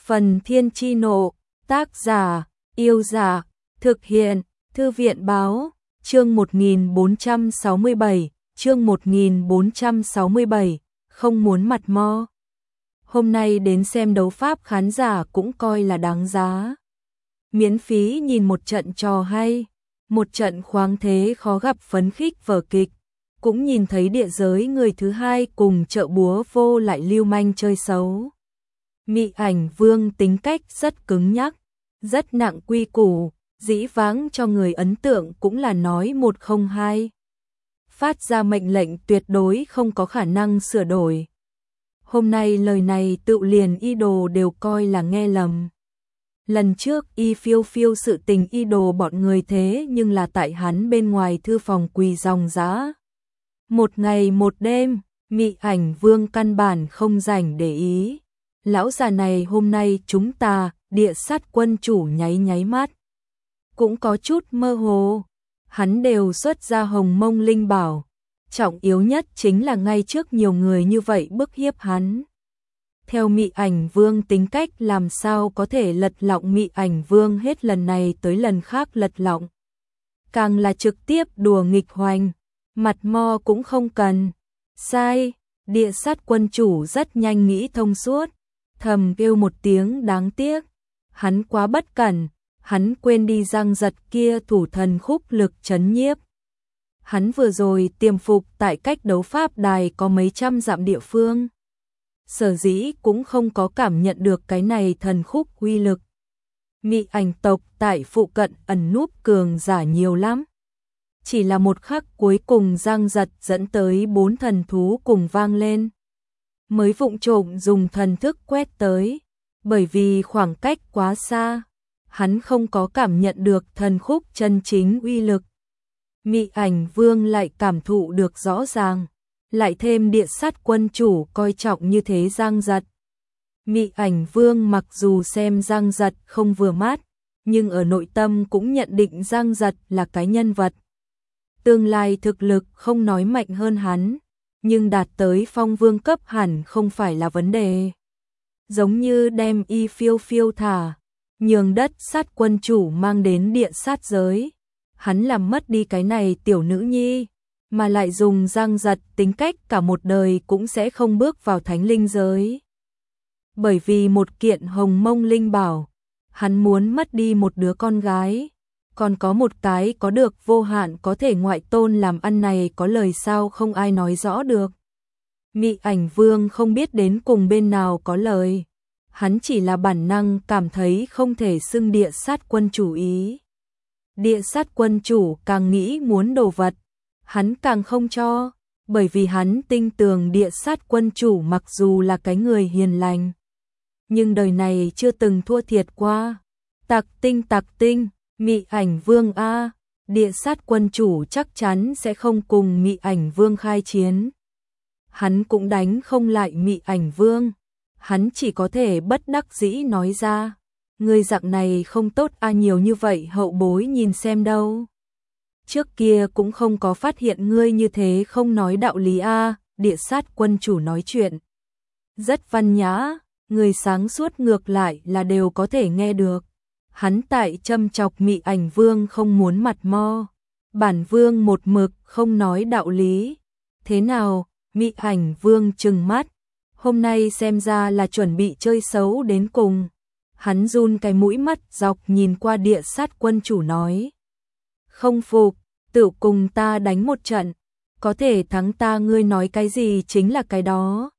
Phần Thiên Chi Nộ, tác giả, Yêu Giả, thực hiện, Thư viện Báo, chương 1467, chương 1467, không muốn mặt mo. Hôm nay đến xem đấu pháp khán giả cũng coi là đáng giá. Miễn phí nhìn một trận trò hay, một trận khoáng thế khó gặp phấn khích vở kịch, cũng nhìn thấy địa giới người thứ hai cùng chợ búa vô lại lưu manh chơi xấu. Mị Ảnh Vương tính cách rất cứng nhắc, rất nặng quy củ, dĩ vãng cho người ấn tượng cũng là nói một không hai. Phát ra mệnh lệnh tuyệt đối không có khả năng sửa đổi. Hôm nay lời này tự liền y đồ đều coi là nghe lầm. Lần trước y phiêu phiêu sự tình y đồ bọn người thế nhưng là tại hắn bên ngoài thư phòng quỳ ròng rã. Một ngày một đêm, Mị Ảnh Vương căn bản không rảnh để ý. Lão già này hôm nay chúng ta, Địa Sát quân chủ nháy nháy mắt. Cũng có chút mơ hồ, hắn đều xuất ra hồng mông linh bảo. Trọng yếu nhất chính là ngay trước nhiều người như vậy bức hiếp hắn. Theo Mị Ảnh Vương tính cách làm sao có thể lật lọng. Mị Ảnh Vương hết lần này tới lần khác lật lọng. Càng là trực tiếp đùa nghịch hoành, mặt mo cũng không cần. Sai, Địa Sát quân chủ rất nhanh nghĩ thông suốt, thầm kêu một tiếng đáng tiếc. Hắn quá bất cẩn, hắn quên đi Giang Giật kia thủ thần khúc lực trấn nhiếp. Hắn vừa rồi tiềm phục tại cách đấu pháp đài có mấy trăm dặm địa phương. Sở dĩ cũng không có cảm nhận được cái này thần khúc uy lực. Mị ảnh tộc tại phụ cận ẩn núp cường giả nhiều lắm. Chỉ là một khắc cuối cùng Giang Giật dẫn tới 4 thần thú cùng vang lên. Mới vụng trộm dùng thần thức quét tới. Bởi vì khoảng cách quá xa, hắn không có cảm nhận được thần khúc chân chính uy lực. Mị Ảnh Vương lại cảm thụ được rõ ràng, lại thêm Địa Sát quân chủ coi trọng như thế Giang Giật. Mị Ảnh Vương mặc dù xem Giang Giật không vừa mắt, nhưng ở nội tâm cũng nhận định Giang Giật là cái nhân vật. Tương lai thực lực không nói mạnh hơn hắn, nhưng đạt tới phong vương cấp hẳn không phải là vấn đề. Giống như đem y phiêu phiêu thả, nhường đất sát quân chủ mang đến địa sát giới. Hắn làm mất đi cái này tiểu nữ nhi, mà lại dùng Giang Giật tính cách cả một đời cũng sẽ không bước vào thánh linh giới. Bởi vì một kiện hồng mông linh bảo, hắn muốn mất đi một đứa con gái, còn có một cái có được vô hạn có thể ngoại tôn làm ăn này có lời sao không ai nói rõ được. Mị Ảnh Vương không biết đến cùng bên nào có lời, hắn chỉ là bản năng cảm thấy không thể xưng Địa Sát quân chủ ý. Địa Sát quân chủ càng nghĩ muốn đồ vật, hắn càng không cho, bởi vì hắn tin tưởng Địa Sát quân chủ mặc dù là cái người hiền lành, nhưng đời này chưa từng thua thiệt qua. Tặc tinh, Mị Ảnh Vương a, Địa Sát quân chủ chắc chắn sẽ không cùng Mị Ảnh Vương khai chiến. Hắn cũng đánh không lại Mị Ảnh Vương, hắn chỉ có thể bất đắc dĩ nói ra, ngươi dạng này không tốt a, nhiều như vậy hậu bối nhìn xem đâu. Trước kia cũng không có phát hiện ngươi như thế không nói đạo lý a. Địa Sát quân chủ nói chuyện rất văn nhã, người sáng suốt ngược lại là đều có thể nghe được. Hắn tại châm chọc Mị Ảnh Vương không muốn mặt mo, bản vương một mực không nói đạo lý. Thế nào? Mị Ảnh Vương trừng mắt, hôm nay xem ra là chuẩn bị chơi xấu đến cùng. Hắn run cái mũi mắt dọc nhìn qua Địa Sát quân chủ nói. Không phục, tự cùng ta đánh một trận, có thể thắng ta, ngươi nói cái gì chính là cái đó.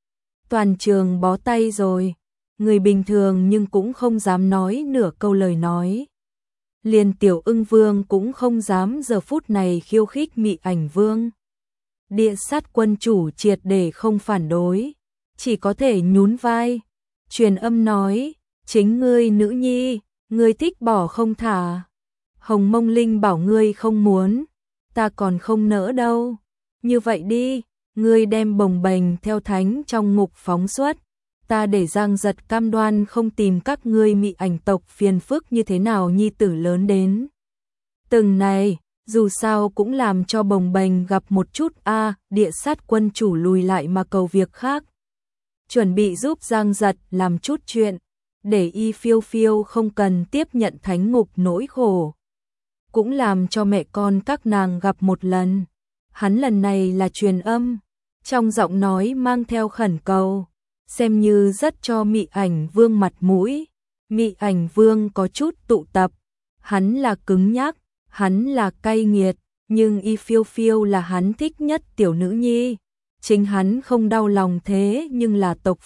Toàn trường bó tay rồi, người bình thường nhưng cũng không dám nói nửa câu lời nói. Liền Tiểu Ưng Vương cũng không dám giờ phút này khiêu khích Mị Ảnh Vương. Địa Sát quân chủ triệt để không phản đối, chỉ có thể nhún vai, truyền âm nói, chính ngươi nữ nhi, ngươi thích bỏ không thả. Hồng mông linh bảo ngươi không muốn, ta còn không nỡ đâu. Như vậy đi, ngươi đem bồng bềnh theo thánh trong ngục phóng xuất, ta để Giang Giật cam đoan không tìm các ngươi Mị Ảnh tộc phiền phức như thế nào nhi tử lớn đến. Từng này, dù sao cũng làm cho bồng bềnh gặp một chút a. Địa Sát quân chủ lùi lại mà cầu việc khác, chuẩn bị giúp Giang Giật làm chút chuyện. để Y Phiêu Phiêu không cần tiếp nhận thánh ngục nỗi khổ. Cũng làm cho mẹ con các nàng gặp một lần. Hắn lần này là truyền âm, trong giọng nói mang theo khẩn cầu, xem như rất cho Mị Ảnh Vương mặt mũi. Mị Ảnh Vương có chút tụ tập, hắn là cứng nhắc, hắn là cay nghiệt, nhưng Y Phiêu Phiêu là hắn thích nhất tiểu nữ nhi. Chính hắn không đau lòng thế nhưng là tộc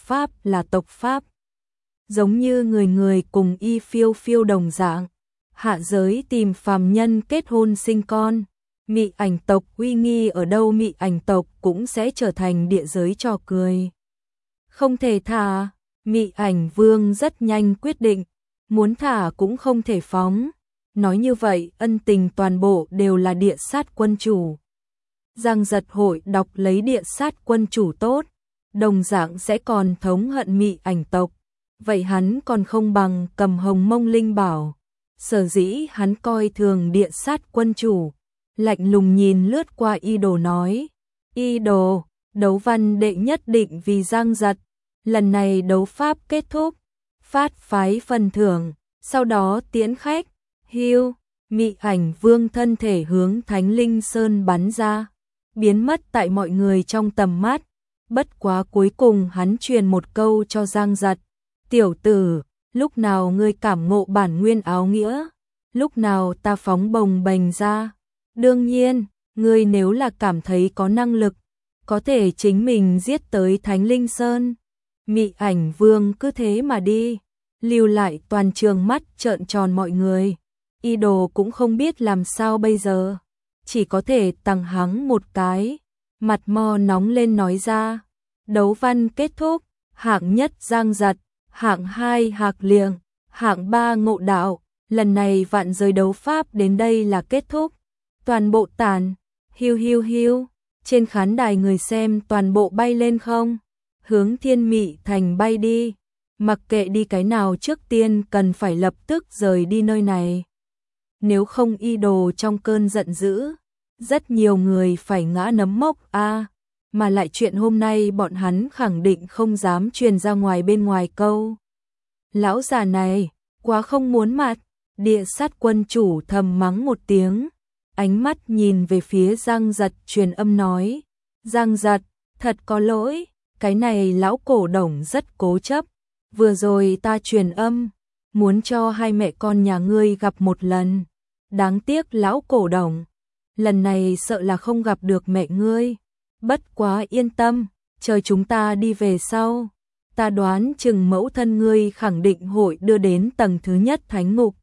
Pháp. Giống như người người cùng Y Phiêu Phiêu đồng dạng, hạ giới tìm phàm nhân kết hôn sinh con. Mị ảnh tộc uy nghi ở đâu Mị ảnh tộc cũng sẽ trở thành địa giới trò cười. Không thể thả, Mị Ảnh Vương rất nhanh quyết định, muốn thả cũng không thể phóng. Nói như vậy ân tình toàn bộ đều là địa sát quân chủ. Giang Giật hội đọc lấy địa sát quân chủ tốt, đồng dạng sẽ còn thống hận Mị ảnh tộc. Vậy hắn còn không bằng cầm Hồng Mông Linh Bảo. Sở dĩ hắn coi thường địa sát quân chủ, lạnh lùng nhìn lướt qua Y Đồ nói, Y Đồ, đấu văn đệ nhất định vì Giang Giật, lần này đấu pháp kết thúc, phát phái phần thưởng, sau đó tiễn khách. Hiu, Mị Ảnh Vương thân thể hướng Thánh Linh Sơn bắn ra, biến mất tại mọi người trong tầm mắt. Bất quá cuối cùng hắn truyền một câu cho Giang Giật, tiểu tử, lúc nào ngươi cảm ngộ bản nguyên áo nghĩa, lúc nào ta phóng bồng bềnh ra. Đương nhiên, ngươi nếu là cảm thấy có năng lực, có thể chính mình giết tới Thánh Linh Sơn. Mị Ảnh Vương cứ thế mà đi, lưu lại toàn trường mắt trợn tròn mọi người. Y Đồ cũng không biết làm sao bây giờ, chỉ có thể tằng hắng một cái, mặt mo nóng lên nói ra, đấu văn kết thúc, hạng nhất Giang Giật, hạng 2 Hạc Liệng, hạng 3 Ngộ Đạo, lần này vạn giới đấu pháp đến đây là kết thúc. Toàn bộ tàn, hiu hiu hiu, trên khán đài người xem toàn bộ bay lên không, hướng Thiên Mị Thành bay đi, mặc kệ đi cái nào trước tiên cần phải lập tức rời đi nơi này. Nếu không Y Đồ trong cơn giận dữ, rất nhiều người phải ngã nấm mốc mà lại chuyện hôm nay bọn hắn khẳng định không dám truyền ra ngoài bên ngoài câu. Lão già này, quá không muốn mặt, địa sát quân chủ thầm mắng một tiếng, ánh mắt nhìn về phía Giang Giật truyền âm nói, Giang Giật, thật có lỗi, cái này lão cổ đồng rất cố chấp, vừa rồi ta truyền âm, muốn cho hai mẹ con nhà ngươi gặp một lần, đáng tiếc lão cổ đồng, lần này sợ là không gặp được mẹ ngươi, bất quá yên tâm, chờ chúng ta đi về sau, ta đoán chừng mẫu thân ngươi khẳng định hội đưa đến tầng thứ nhất thánh ngục,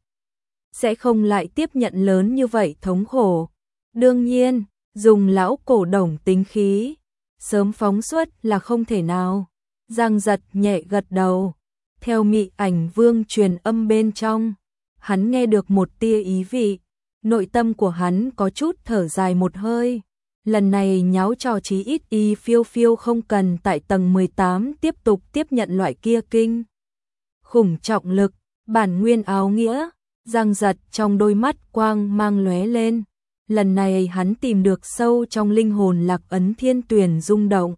sẽ không lại tiếp nhận lớn như vậy thống khổ. Đương nhiên, dùng lão cổ đồng tính khí, sớm phóng xuất là không thể nào. Giang Giật nhẹ gật đầu, theo Mị Ảnh Vương truyền âm bên trong, hắn nghe được một tia ý vị, nội tâm của hắn có chút thở dài một hơi. Lần này nháo trò chí ít Y Phiêu Phiêu không cần tại tầng 18 tiếp tục tiếp nhận loại kia kinh khủng trọng lực, bản nguyên áo nghĩa. Giang Giật trong đôi mắt quang mang lóe lên, lần này hắn tìm được sâu trong linh hồn lạc ấn thiên tuyển rung động.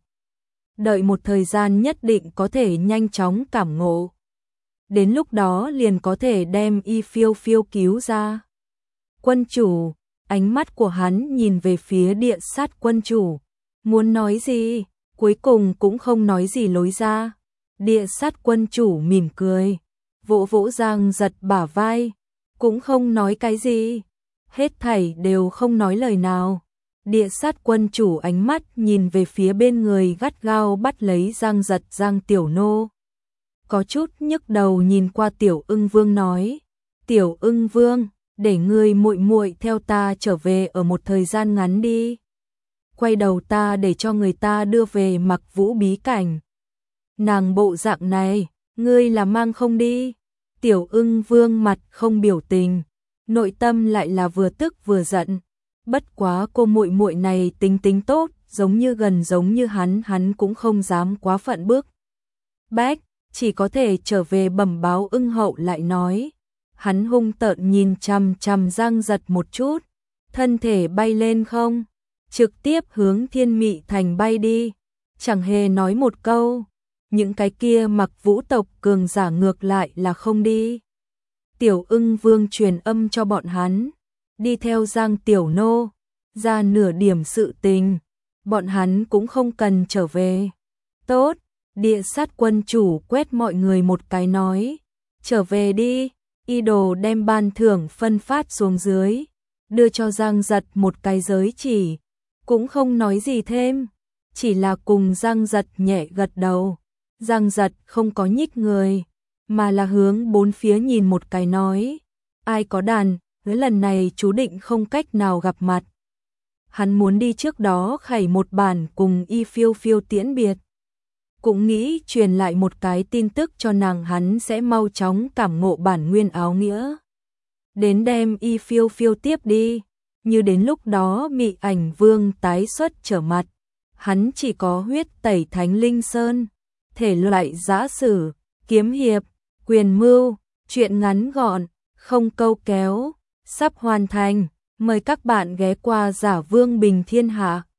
Đợi một thời gian nhất định có thể nhanh chóng cảm ngộ. Đến lúc đó liền có thể đem Y Phiêu Phiêu cứu ra. Quân chủ, ánh mắt của hắn nhìn về phía địa sát quân chủ. Muốn nói gì, cuối cùng cũng không nói gì lối ra. Địa sát quân chủ mỉm cười, vỗ vỗ Giang Giật bả vai, cũng không nói cái gì. Hết thảy đều không nói lời nào. Địa sát quân chủ ánh mắt nhìn về phía bên người gắt gao bắt lấy Giang Giật Giang Tiểu Nô. Có chút nhức đầu nhìn qua Tiểu Ưng Vương nói, Tiểu Ưng Vương, để ngươi muội muội theo ta trở về ở một thời gian ngắn đi. Quay đầu ta để cho người ta đưa về Mặc Vũ bí cảnh. Nàng bộ dạng này, ngươi là mang không đi. Tiểu Ưng Vương mặt không biểu tình, nội tâm lại là vừa tức vừa giận. Bất quá cô muội muội này tính tốt, giống như gần giống như hắn cũng không dám quá phận bước bách, chỉ có thể trở về bẩm báo Ưng hậu lại nói. Hắn hung tợn nhìn chằm chằm Giang Giật một chút, thân thể bay lên không, trực tiếp hướng Thiên Mị Thành bay đi, chẳng hề nói một câu. những cái kia mặc vũ tộc cường giả ngược lại là không đi. Tiểu Ưng Vương truyền âm cho bọn hắn, đi theo Giang Tiểu Nô, ra nửa điểm sự tình, bọn hắn cũng không cần trở về. Tốt, Địa Sát quân chủ quét mọi người một cái nói, trở về đi, y đồ đem ban thưởng phân phát xuống dưới, đưa cho Giang Giật một cái giới chỉ, cũng không nói gì thêm, chỉ là cùng Giang Giật nhẹ gật đầu. Giang Giật không có nhích người, mà là hướng bốn phía nhìn một cái nói, ai có đàn, lần này chú định không cách nào gặp mặt. Hắn muốn đi trước đó khải một bản cùng Y Phiêu Phiêu tiễn biệt. Cũng nghĩ truyền lại một cái tin tức cho nàng hắn sẽ mau chóng cảm ngộ bản nguyên áo nghĩa. Đến đem Y Phiêu Phiêu tiếp đi, như đến lúc đó Mị Ảnh Vương tái xuất trở mặt. Hắn chỉ có huyết tẩy Thánh Linh Sơn, thể loại giã sử, kiếm hiệp, quyền mưu, truyện ngắn gọn, không câu kéo, sắp hoàn thành. Mời các bạn ghé qua Giả Vương Bình Thiên Hạ.